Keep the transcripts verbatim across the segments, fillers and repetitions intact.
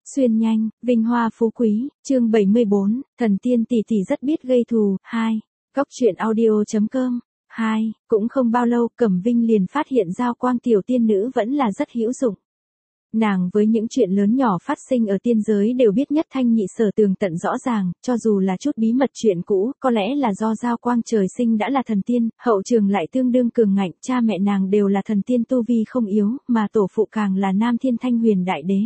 Xuyên nhanh, vinh hoa phú quý, chương bảy mươi bốn, thần tiên tỷ tỷ rất biết gây thù, hai, góc truyện audio.com, hai, cũng không bao lâu Cẩm Vinh liền phát hiện Giao Quang tiểu tiên nữ vẫn là rất hữu dụng. Nàng với những chuyện lớn nhỏ phát sinh ở tiên giới đều biết nhất thanh nhị sở tường tận rõ ràng, cho dù là chút bí mật chuyện cũ, có lẽ là do Giao Quang trời sinh đã là thần tiên, hậu trường lại tương đương cường ngạnh, cha mẹ nàng đều là thần tiên tu vi không yếu, mà tổ phụ càng là Nam Thiên Thanh Huyền Đại Đế.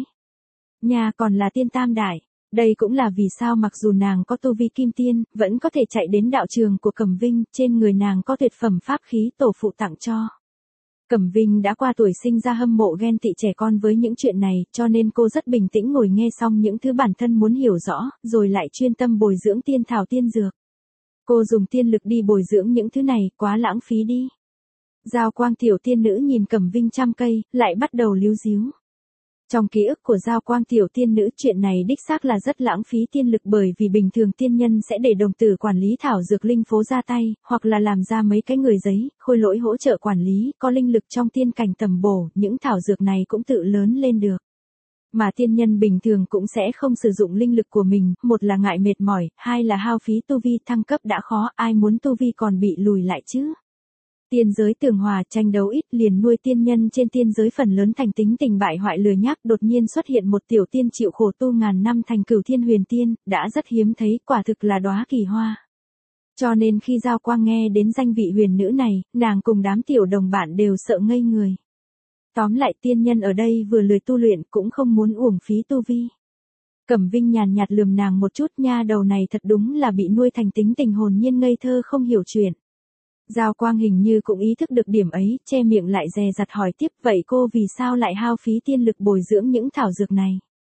Nhà còn là tiên tam đại. Đây cũng là vì sao mặc dù nàng có tu vi kim tiên, vẫn có thể chạy đến đạo trường của Cẩm Vinh, trên người nàng có tuyệt phẩm pháp khí tổ phụ tặng cho. Cẩm Vinh đã qua tuổi sinh ra hâm mộ ghen tị trẻ con với những chuyện này, cho nên cô rất bình tĩnh ngồi nghe xong những thứ bản thân muốn hiểu rõ, rồi lại chuyên tâm bồi dưỡng tiên thảo tiên dược. Cô dùng tiên lực đi bồi dưỡng những thứ này, quá lãng phí đi. Giao Quang tiểu tiên nữ nhìn Cẩm Vinh trăm cây, lại bắt đầu líu díu. Trong ký ức của Giao Quang tiểu tiên nữ, chuyện này đích xác là rất lãng phí tiên lực, bởi vì bình thường tiên nhân sẽ để đồng tử quản lý thảo dược linh phố ra tay, hoặc là làm ra mấy cái người giấy, khôi lỗi hỗ trợ quản lý, có linh lực trong tiên cảnh tầm bổ, những thảo dược này cũng tự lớn lên được. Mà tiên nhân bình thường cũng sẽ không sử dụng linh lực của mình, một là ngại mệt mỏi, hai là hao phí tu vi, thăng cấp đã khó, ai muốn tu vi còn bị lùi lại chứ. Tiên giới tường hòa, tranh đấu ít, liền nuôi tiên nhân trên tiên giới phần lớn thành tính tình bại hoại lừa nhác, đột nhiên xuất hiện một tiểu tiên chịu khổ tu ngàn năm thành Cửu Thiên Huyền Tiên, đã rất hiếm thấy, quả thực là đóa kỳ hoa. Cho nên khi Giao Quang nghe đến danh vị huyền nữ này, nàng cùng đám tiểu đồng bạn đều sợ ngây người. Tóm lại tiên nhân ở đây vừa lười tu luyện cũng không muốn uổng phí tu vi. Cẩm Vinh nhàn nhạt lườm nàng một chút, nha đầu này thật đúng là bị nuôi thành tính tình hồn nhiên ngây thơ không hiểu chuyện. Giao Quang hình như cũng ý thức được điểm ấy, che miệng lại dè dặt hỏi tiếp, vậy cô vì sao lại hao phí tiên lực bồi dưỡng những thảo dược này?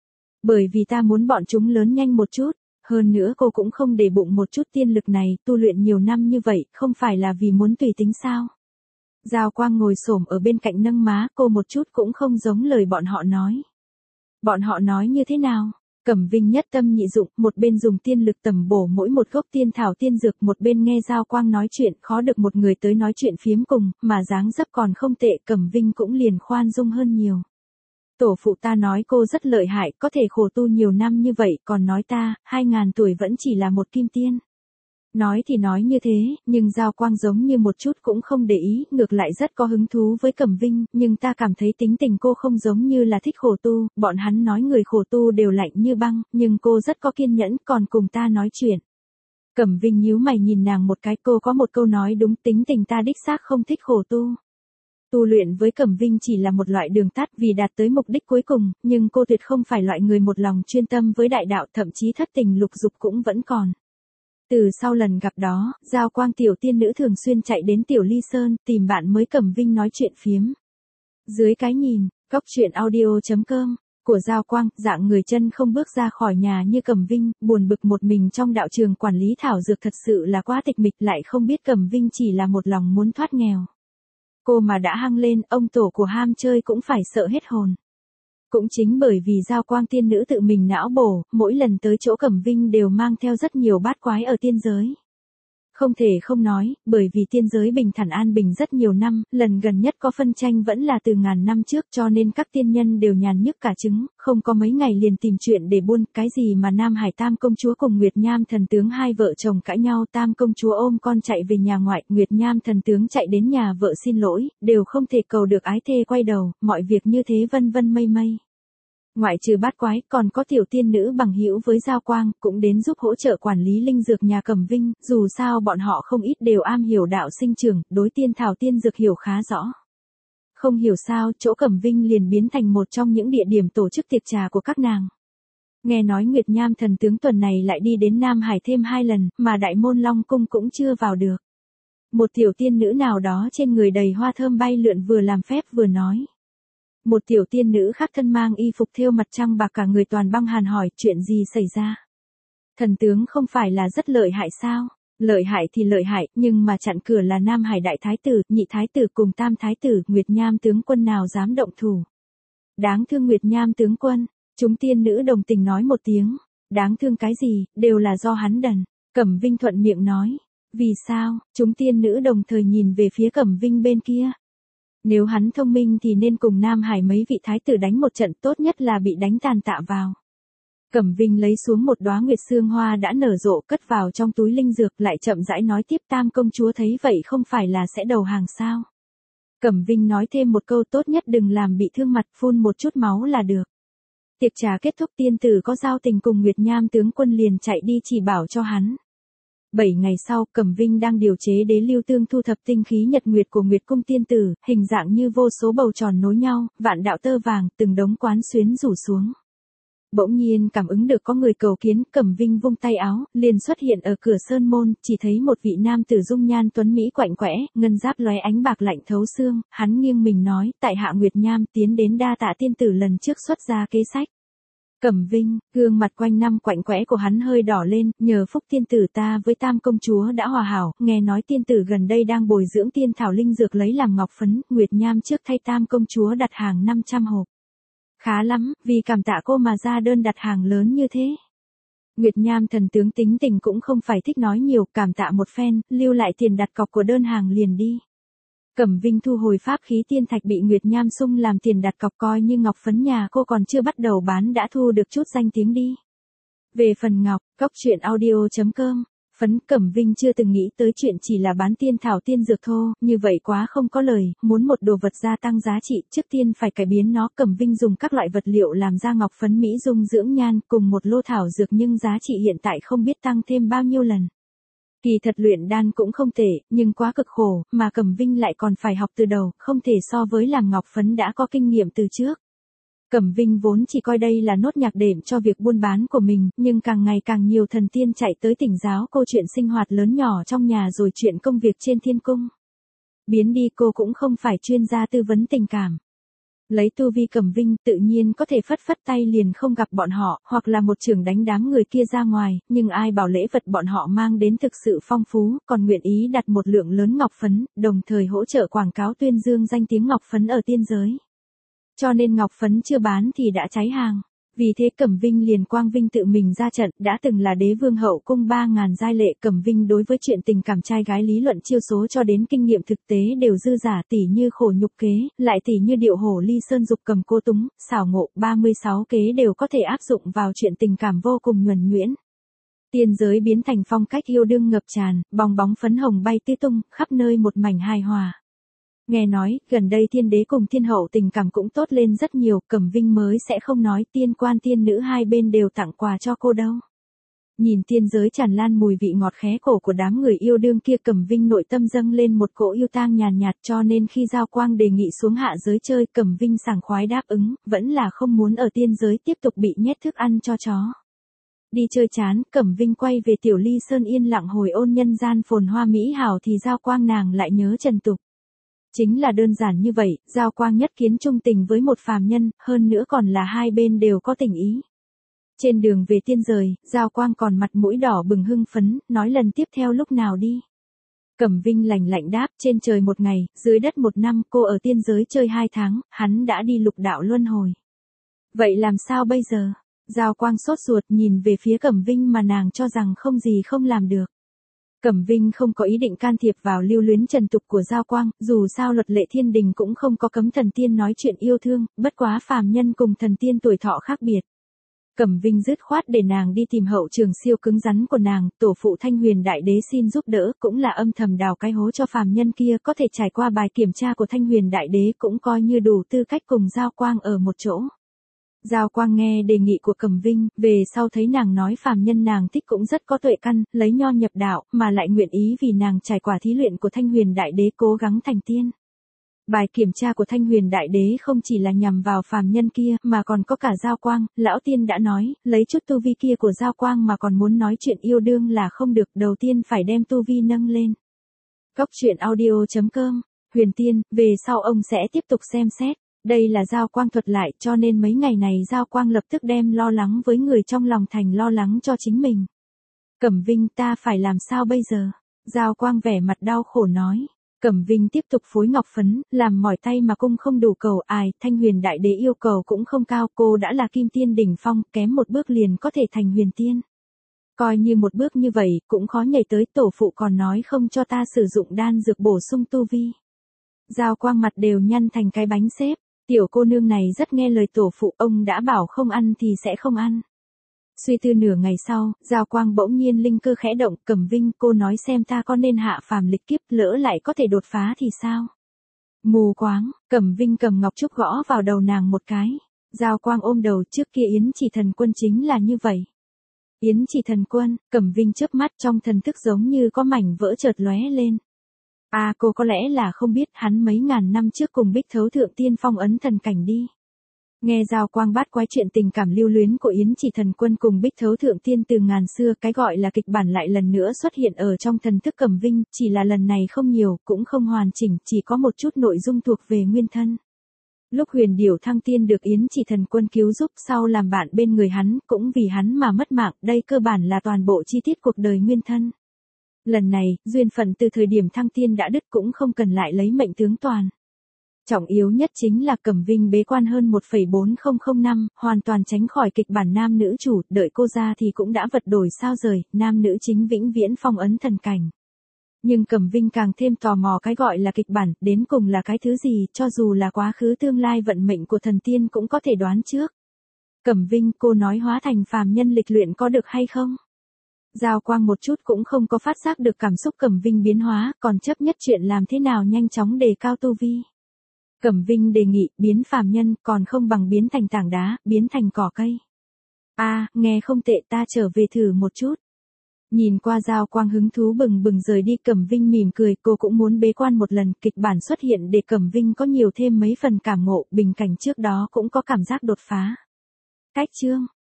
Bởi vì ta muốn bọn chúng lớn nhanh một chút, hơn nữa cô cũng không để bụng một chút tiên lực này, tu luyện nhiều năm như vậy, không phải là vì muốn tùy tính sao? Giao Quang ngồi xổm ở bên cạnh nâng má, cô một chút cũng không giống lời bọn họ nói. Bọn họ nói như thế nào? Cẩm Vinh nhất tâm nhị dụng, một bên dùng tiên lực tầm bổ mỗi một gốc tiên thảo tiên dược, một bên nghe Giao Quang nói chuyện, khó được một người tới nói chuyện phiếm cùng, mà dáng dấp còn không tệ, Cẩm Vinh cũng liền khoan dung hơn nhiều. Tổ phụ ta nói cô rất lợi hại, có thể khổ tu nhiều năm như vậy, còn nói ta, hai ngàn tuổi vẫn chỉ là một kim tiên. Nói thì nói như thế, nhưng Giao Quang giống như một chút cũng không để ý, ngược lại rất có hứng thú với Cẩm Vinh, nhưng ta cảm thấy tính tình cô không giống như là thích khổ tu, bọn hắn nói người khổ tu đều lạnh như băng, nhưng cô rất có kiên nhẫn, còn cùng ta nói chuyện. Cẩm Vinh nhíu mày nhìn nàng một cái, cô có một câu nói đúng, tính tình ta đích xác không thích khổ tu. Tu luyện với Cẩm Vinh chỉ là một loại đường tắt vì đạt tới mục đích cuối cùng, nhưng cô tuyệt không phải loại người một lòng chuyên tâm với đại đạo, thậm chí thất tình lục dục cũng vẫn còn. Từ sau lần gặp đó, Giao Quang tiểu tiên nữ thường xuyên chạy đến Tiểu Ly Sơn, tìm bạn mới Cẩm Vinh nói chuyện phiếm. Dưới cái nhìn, góc truyện audio.com, của Giao Quang, dạng người chân không bước ra khỏi nhà như Cẩm Vinh, buồn bực một mình trong đạo trường quản lý thảo dược thật sự là quá tịch mịch, lại không biết Cẩm Vinh chỉ là một lòng muốn thoát nghèo. Cô mà đã hăng lên, ông tổ của ham chơi cũng phải sợ hết hồn. Cũng chính bởi vì Giao Quang tiên nữ tự mình não bổ, mỗi lần tới chỗ Cẩm Vinh đều mang theo rất nhiều bát quái ở tiên giới. Không thể không nói, bởi vì tiên giới bình thản an bình rất nhiều năm, lần gần nhất có phân tranh vẫn là từ ngàn năm trước, cho nên các tiên nhân đều nhàn nhức cả trứng, không có mấy ngày liền tìm chuyện để buôn, cái gì mà Nam Hải Tam công chúa cùng Nguyệt Nham thần tướng hai vợ chồng cãi nhau, Tam công chúa ôm con chạy về nhà ngoại, Nguyệt Nham thần tướng chạy đến nhà vợ xin lỗi, đều không thể cầu được ái thê quay đầu, mọi việc như thế vân vân mây mây. Ngoại trừ bát quái, còn có tiểu tiên nữ bằng hữu với Giao Quang, cũng đến giúp hỗ trợ quản lý linh dược nhà Cẩm Vinh, dù sao bọn họ không ít đều am hiểu đạo sinh trưởng, đối tiên thảo tiên dược hiểu khá rõ. Không hiểu sao, chỗ Cẩm Vinh liền biến thành một trong những địa điểm tổ chức tiệc trà của các nàng. Nghe nói Nguyệt Nham thần tướng tuần này lại đi đến Nam Hải thêm hai lần, mà Đại Môn Long Cung cũng chưa vào được. Một tiểu tiên nữ nào đó trên người đầy hoa thơm bay lượn vừa làm phép vừa nói. Một tiểu tiên nữ khác thân mang y phục thêu mặt trăng bạc cả người toàn băng hàn hỏi, chuyện gì xảy ra? Thần tướng không phải là rất lợi hại sao? Lợi hại thì lợi hại, nhưng mà chặn cửa là Nam Hải đại thái tử, nhị thái tử cùng tam thái tử, Nguyệt Nham tướng quân nào dám động thủ? Đáng thương Nguyệt Nham tướng quân, chúng tiên nữ đồng tình nói một tiếng, đáng thương cái gì, đều là do hắn đần. Cẩm Vinh thuận miệng nói, vì sao? Chúng tiên nữ đồng thời nhìn về phía Cẩm Vinh bên kia. Nếu hắn thông minh thì nên cùng Nam Hải mấy vị thái tử đánh một trận, tốt nhất là bị đánh tàn tạ vào. Cẩm Vinh lấy xuống một đóa nguyệt sương hoa đã nở rộ cất vào trong túi linh dược lại chậm rãi nói tiếp Tam công chúa thấy vậy không phải là sẽ đầu hàng sao. Cẩm Vinh nói thêm một câu tốt nhất đừng làm bị thương mặt phun một chút máu là được. Tiệc trà kết thúc tiên tử có giao tình cùng Nguyệt Nham tướng quân liền chạy đi chỉ bảo cho hắn. Bảy ngày sau, Cẩm Vinh đang điều chế đế lưu tương thu thập tinh khí nhật nguyệt của Nguyệt cung tiên tử, hình dạng như vô số bầu tròn nối nhau, vạn đạo tơ vàng, từng đống quán xuyến rủ xuống. Bỗng nhiên cảm ứng được có người cầu kiến, Cẩm Vinh vung tay áo, liền xuất hiện ở cửa sơn môn, chỉ thấy một vị nam tử dung nhan tuấn mỹ quạnh quẽ, ngân giáp lóe ánh bạc lạnh thấu xương, hắn nghiêng mình nói, tại hạ Nguyệt Nham tiến đến đa tạ tiên tử lần trước xuất ra kế sách. Cẩm Vinh, gương mặt quanh năm quạnh quẽ của hắn hơi đỏ lên, nhờ phúc tiên tử ta với Tam công chúa đã hòa hảo, nghe nói tiên tử gần đây đang bồi dưỡng tiên thảo linh dược lấy làm ngọc phấn, Nguyệt Nham trước thay Tam công chúa đặt hàng năm trăm hộp. Khá lắm, vì cảm tạ cô mà ra đơn đặt hàng lớn như thế. Nguyệt Nham thần tướng tính tình cũng không phải thích nói nhiều, cảm tạ một phen, lưu lại tiền đặt cọc của đơn hàng liền đi. Cẩm Vinh thu hồi pháp khí tiên thạch bị Nguyệt Nham sung làm tiền đặt cọc coi như ngọc phấn nhà cô còn chưa bắt đầu bán đã thu được chút danh tiếng đi. Về phần ngọc, góc truyện audio chấm com, phấn Cẩm Vinh chưa từng nghĩ tới chuyện chỉ là bán tiên thảo tiên dược thô, như vậy quá không có lời, muốn một đồ vật gia tăng giá trị trước tiên phải cải biến nó. Cẩm Vinh dùng các loại vật liệu làm ra ngọc phấn mỹ dung dưỡng nhan cùng một lô thảo dược nhưng giá trị hiện tại không biết tăng thêm bao nhiêu lần. Kỳ thật luyện đan cũng không tệ, nhưng quá cực khổ, mà Cẩm Vinh lại còn phải học từ đầu, không thể so với làm ngọc phấn đã có kinh nghiệm từ trước. Cẩm Vinh vốn chỉ coi đây là nốt nhạc đệm cho việc buôn bán của mình, nhưng càng ngày càng nhiều thần tiên chạy tới tỉnh giáo cô chuyện sinh hoạt lớn nhỏ trong nhà rồi chuyện công việc trên thiên cung. Biến đi cô cũng không phải chuyên gia tư vấn tình cảm. Lấy tu vi Cẩm Vinh tự nhiên có thể phất phất tay liền không gặp bọn họ, hoặc là một trưởng đánh đám người kia ra ngoài, nhưng ai bảo lễ vật bọn họ mang đến thực sự phong phú, còn nguyện ý đặt một lượng lớn ngọc phấn, đồng thời hỗ trợ quảng cáo tuyên dương danh tiếng ngọc phấn ở tiên giới. Cho nên ngọc phấn chưa bán thì đã cháy hàng. Vì thế Cẩm Vinh liền quang vinh tự mình ra trận, đã từng là đế vương hậu cung ba ngàn giai lệ. Cẩm Vinh đối với chuyện tình cảm trai gái lý luận chiêu số cho đến kinh nghiệm thực tế đều dư giả, tỉ như khổ nhục kế, lại tỉ như điệu hổ ly sơn dục cầm cô túng, xảo ngộ, ba mươi sáu kế đều có thể áp dụng vào chuyện tình cảm vô cùng nhuần nhuyễn. Tiên giới biến thành phong cách yêu đương ngập tràn, bong bóng phấn hồng bay tứ tung, khắp nơi một mảnh hài hòa. Nghe nói, gần đây thiên đế cùng thiên hậu tình cảm cũng tốt lên rất nhiều, Cẩm Vinh mới sẽ không nói tiên quan tiên nữ hai bên đều tặng quà cho cô đâu. Nhìn tiên giới tràn lan mùi vị ngọt khé cổ của đám người yêu đương kia, Cẩm Vinh nội tâm dâng lên một cỗ yêu tang nhàn nhạt, cho nên khi Giao Quang đề nghị xuống hạ giới chơi, Cẩm Vinh sảng khoái đáp ứng, vẫn là không muốn ở tiên giới tiếp tục bị nhét thức ăn cho chó. Đi chơi chán, Cẩm Vinh quay về Tiểu Ly Sơn yên lặng hồi ôn nhân gian phồn hoa mỹ hảo thì Giao Quang nàng lại nhớ Trần Tục. Chính là đơn giản như vậy, Giao Quang nhất kiến trung tình với một phàm nhân, hơn nữa còn là hai bên đều có tình ý. Trên đường về tiên giới, Giao Quang còn mặt mũi đỏ bừng hưng phấn, nói lần tiếp theo lúc nào đi. Cẩm Vinh lạnh lạnh đáp, trên trời một ngày, dưới đất một năm, cô ở tiên giới chơi hai tháng, hắn đã đi lục đạo luân hồi. Vậy làm sao bây giờ? Giao Quang sốt ruột nhìn về phía Cẩm Vinh mà nàng cho rằng không gì không làm được. Cẩm Vinh không có ý định can thiệp vào lưu luyến trần tục của Giao Quang, dù sao luật lệ thiên đình cũng không có cấm thần tiên nói chuyện yêu thương, bất quá phàm nhân cùng thần tiên tuổi thọ khác biệt. Cẩm Vinh dứt khoát để nàng đi tìm hậu trường siêu cứng rắn của nàng, tổ phụ Thanh Huyền Đại Đế xin giúp đỡ, cũng là âm thầm đào cái hố cho phàm nhân kia có thể trải qua bài kiểm tra của Thanh Huyền Đại Đế cũng coi như đủ tư cách cùng Giao Quang ở một chỗ. Giao Quang nghe đề nghị của Cẩm Vinh, về sau thấy nàng nói phàm nhân nàng thích cũng rất có tuệ căn, lấy nho nhập đạo, mà lại nguyện ý vì nàng trải qua thí luyện của Thanh Huyền Đại Đế cố gắng thành tiên. Bài kiểm tra của Thanh Huyền Đại Đế không chỉ là nhằm vào phàm nhân kia, mà còn có cả Giao Quang, lão tiên đã nói, lấy chút tu vi kia của Giao Quang mà còn muốn nói chuyện yêu đương là không được, đầu tiên phải đem tu vi nâng lên. Góc truyện audio chấm com, Huyền Tiên, về sau ông sẽ tiếp tục xem xét. Đây là Giao Quang thuật lại, cho nên mấy ngày này Giao Quang lập tức đem lo lắng với người trong lòng thành lo lắng cho chính mình. Cẩm Vinh, ta phải làm sao bây giờ? Giao Quang vẻ mặt đau khổ nói. Cẩm Vinh tiếp tục phối ngọc phấn, làm mỏi tay mà cung không đủ cầu ai, Thanh Huyền Đại Đế yêu cầu cũng không cao, cô đã là kim tiên đỉnh phong, kém một bước liền có thể thành huyền tiên. Coi như một bước như vậy, cũng khó nhảy tới, tổ phụ còn nói không cho ta sử dụng đan dược bổ sung tu vi. Giao Quang mặt đều nhăn thành cái bánh xếp. Tiểu cô nương này rất nghe lời tổ phụ, ông đã bảo không ăn thì sẽ không ăn. Suy tư nửa ngày sau, Giao Quang bỗng nhiên linh cơ khẽ động, Cẩm Vinh, cô nói xem ta có nên hạ phàm lịch kiếp, lỡ lại có thể đột phá thì sao? Mù quáng, Cẩm Vinh cầm ngọc trúc gõ vào đầu nàng một cái. Giao Quang ôm đầu, trước kia Yến Chỉ Thần Quân chính là như vậy. Yến Chỉ Thần Quân, Cẩm Vinh chớp mắt, trong thần thức giống như có mảnh vỡ chợt lóe lên. À, cô có lẽ là không biết, hắn mấy ngàn năm trước cùng Bích Thấu Thượng Tiên phong ấn thần cảnh đi. Nghe Giao Quang bát quái chuyện tình cảm lưu luyến của Yến Chỉ Thần Quân cùng Bích Thấu Thượng Tiên từ ngàn xưa, cái gọi là kịch bản lại lần nữa xuất hiện ở trong thần thức Cẩm Vinh, chỉ là lần này không nhiều, cũng không hoàn chỉnh, chỉ có một chút nội dung thuộc về nguyên thân. Lúc Huyền Điểu Thăng Tiên được Yến Chỉ Thần Quân cứu giúp, sau làm bạn bên người hắn, cũng vì hắn mà mất mạng, đây cơ bản là toàn bộ chi tiết cuộc đời nguyên thân. Lần này, duyên phận từ thời điểm thăng tiên đã đứt, cũng không cần lại lấy mệnh tướng toàn. Trọng yếu nhất chính là Cẩm Vinh bế quan hơn một phẩy bốn không không năm, hoàn toàn tránh khỏi kịch bản nam nữ chủ, đợi cô ra thì cũng đã vật đổi sao rời, nam nữ chính vĩnh viễn phong ấn thần cảnh. Nhưng Cẩm Vinh càng thêm tò mò cái gọi là kịch bản, đến cùng là cái thứ gì, cho dù là quá khứ tương lai vận mệnh của thần tiên cũng có thể đoán trước. Cẩm Vinh, cô nói hóa thành phàm nhân lịch luyện có được hay không? Giao Quang một chút cũng không có phát giác được cảm xúc Cẩm Vinh biến hóa, còn chấp nhất chuyện làm thế nào nhanh chóng đề cao tu vi. Cẩm Vinh đề nghị, biến phàm nhân, còn không bằng biến thành tảng đá, biến thành cỏ cây. A, à, nghe không tệ, ta trở về thử một chút. Nhìn qua Giao Quang hứng thú bừng bừng rời đi, Cẩm Vinh mỉm cười, cô cũng muốn bế quan một lần, kịch bản xuất hiện để Cẩm Vinh có nhiều thêm mấy phần cảm ngộ, bình cảnh trước đó cũng có cảm giác đột phá. Cách chương